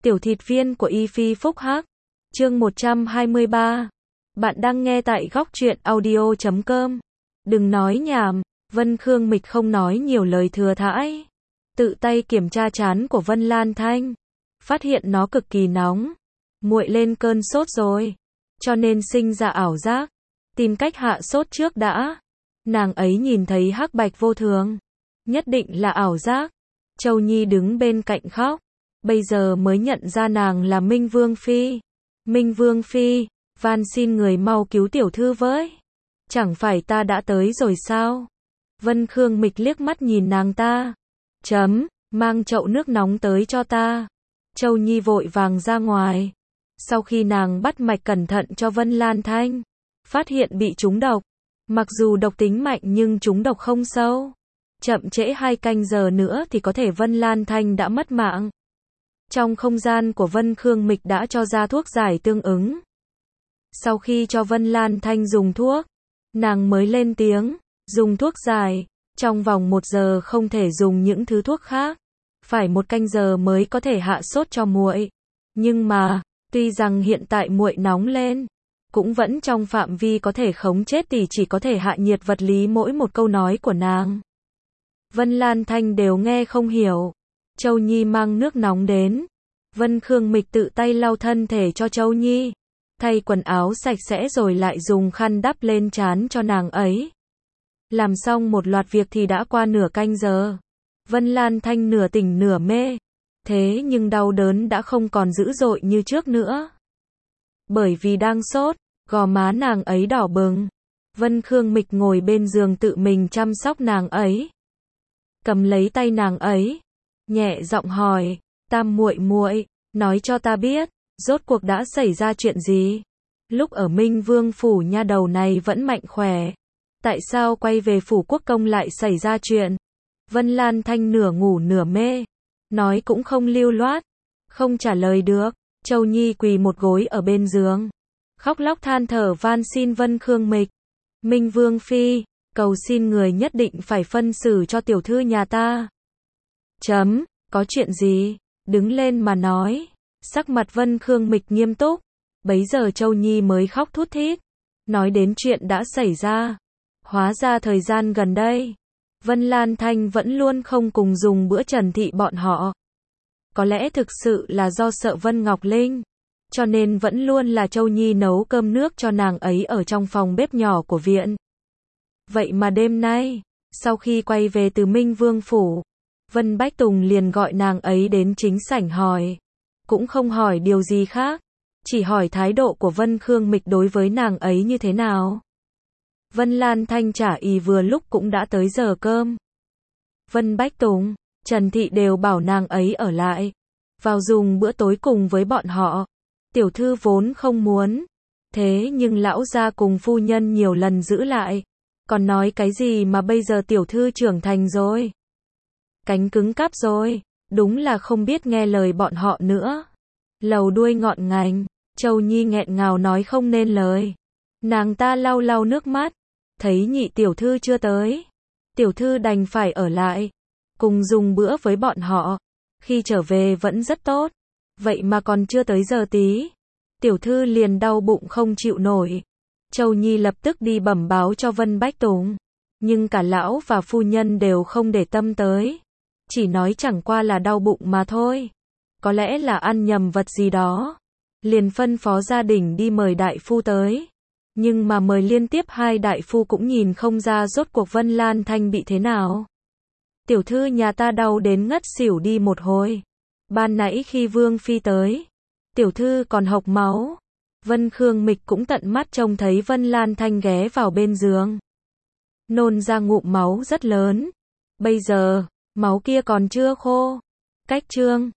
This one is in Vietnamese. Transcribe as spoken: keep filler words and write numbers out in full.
Tiểu thịt viên của Y Phi Phúc Hắc. Chương một trăm hai mươi ba. Bạn đang nghe tại góc truyện audio chấm com. Đừng nói nhảm, Vân Khương Mịch không nói nhiều lời thừa thãi. Tự tay kiểm tra trán của Vân Lan Thanh, phát hiện nó cực kỳ nóng. Muội lên cơn sốt rồi, cho nên sinh ra ảo giác, tìm cách hạ sốt trước đã. Nàng ấy nhìn thấy hắc bạch vô thường, nhất định là ảo giác. Châu Nhi đứng bên cạnh khóc, bây giờ mới nhận ra nàng là Minh Vương Phi. Minh Vương Phi, van xin người mau cứu tiểu thư với. Chẳng phải ta đã tới rồi sao? Vân Khương Mịch liếc mắt nhìn nàng ta. Chấm, mang chậu nước nóng tới cho ta. Châu Nhi vội vàng ra ngoài. Sau khi nàng bắt mạch cẩn thận cho Vân Lan Thanh, phát hiện bị trúng độc. Mặc dù độc tính mạnh nhưng trúng độc không sâu. Chậm trễ hai canh giờ nữa thì có thể Vân Lan Thanh đã mất mạng. Trong không gian của Vân Khương Mịch đã cho ra thuốc giải tương ứng. Sau khi cho Vân Lan Thanh dùng thuốc, nàng mới lên tiếng, dùng thuốc giải, trong vòng một giờ không thể dùng những thứ thuốc khác, phải một canh giờ mới có thể hạ sốt cho muội. Nhưng mà, tuy rằng hiện tại muội nóng lên, cũng vẫn trong phạm vi có thể khống chế thì chỉ có thể hạ nhiệt vật lý mỗi một câu nói của nàng. Vân Lan Thanh đều nghe không hiểu. Châu Nhi mang nước nóng đến. Vân Khương Mịch tự tay lau thân thể cho Châu Nhi, thay quần áo sạch sẽ rồi lại dùng khăn đắp lên trán cho nàng ấy. Làm xong một loạt việc thì đã qua nửa canh giờ. Vân Lan Thanh nửa tỉnh nửa mê. Thế nhưng đau đớn đã không còn dữ dội như trước nữa. Bởi vì đang sốt, gò má nàng ấy đỏ bừng. Vân Khương Mịch ngồi bên giường tự mình chăm sóc nàng ấy. Cầm lấy tay nàng ấy, nhẹ giọng hỏi, Tam muội muội, nói cho ta biết, rốt cuộc đã xảy ra chuyện gì? Lúc ở Minh Vương phủ nha đầu này vẫn mạnh khỏe, tại sao quay về phủ quốc công lại xảy ra chuyện? Vân Lan Thanh nửa ngủ nửa mê, nói cũng không lưu loát, không trả lời được. Châu Nhi quỳ một gối ở bên giường, khóc lóc than thở van xin Vân Khương Mịch. Minh Vương Phi, cầu xin người nhất định phải phân xử cho tiểu thư nhà ta. Chấm, có chuyện gì? Đứng lên mà nói. Sắc mặt Vân Khương Mịch nghiêm túc. Bấy giờ Châu Nhi mới khóc thút thít, nói đến chuyện đã xảy ra. Hóa ra thời gian gần đây, Vân Lan Thanh vẫn luôn không cùng dùng bữa Trần Thị bọn họ. Có lẽ thực sự là do sợ Vân Ngọc Linh, cho nên vẫn luôn là Châu Nhi nấu cơm nước cho nàng ấy ở trong phòng bếp nhỏ của viện. Vậy mà đêm nay, sau khi quay về từ Minh Vương phủ, Vân Bách Tùng liền gọi nàng ấy đến chính sảnh hỏi. Cũng không hỏi điều gì khác, chỉ hỏi thái độ của Vân Khương Mịch đối với nàng ấy như thế nào. Vân Lan Thanh trả ý vừa lúc cũng đã tới giờ cơm. Vân Bách Tùng, Trần Thị đều bảo nàng ấy ở lại, vào dùng bữa tối cùng với bọn họ. Tiểu thư vốn không muốn, thế nhưng lão gia cùng phu nhân nhiều lần giữ lại. Còn nói cái gì mà bây giờ tiểu thư trưởng thành rồi, cánh cứng cáp rồi, đúng là không biết nghe lời bọn họ nữa. Lầu đuôi ngọn ngành, Châu Nhi nghẹn ngào nói không nên lời. Nàng ta lau lau nước mắt, thấy nhị tiểu thư chưa tới, tiểu thư đành phải ở lại, cùng dùng bữa với bọn họ. Khi trở về vẫn rất tốt, vậy mà còn chưa tới giờ tí, tiểu thư liền đau bụng không chịu nổi. Châu Nhi lập tức đi bẩm báo cho Vân Bách Tùng, nhưng cả lão và phu nhân đều không để tâm tới, chỉ nói chẳng qua là đau bụng mà thôi, có lẽ là ăn nhầm vật gì đó, liền phân phó gia đình đi mời đại phu tới. Nhưng mà mời liên tiếp hai đại phu cũng nhìn không ra rốt cuộc Vân Lan Thanh bị thế nào. Tiểu thư nhà ta đau đến ngất xỉu đi một hồi, ban nãy khi Vương Phi tới, tiểu thư còn hộc máu. Vân Khương Mịch cũng tận mắt trông thấy Vân Lan Thanh ghé vào bên giường, nôn ra ngụm máu rất lớn. Bây giờ, máu kia còn chưa khô. Cách trương,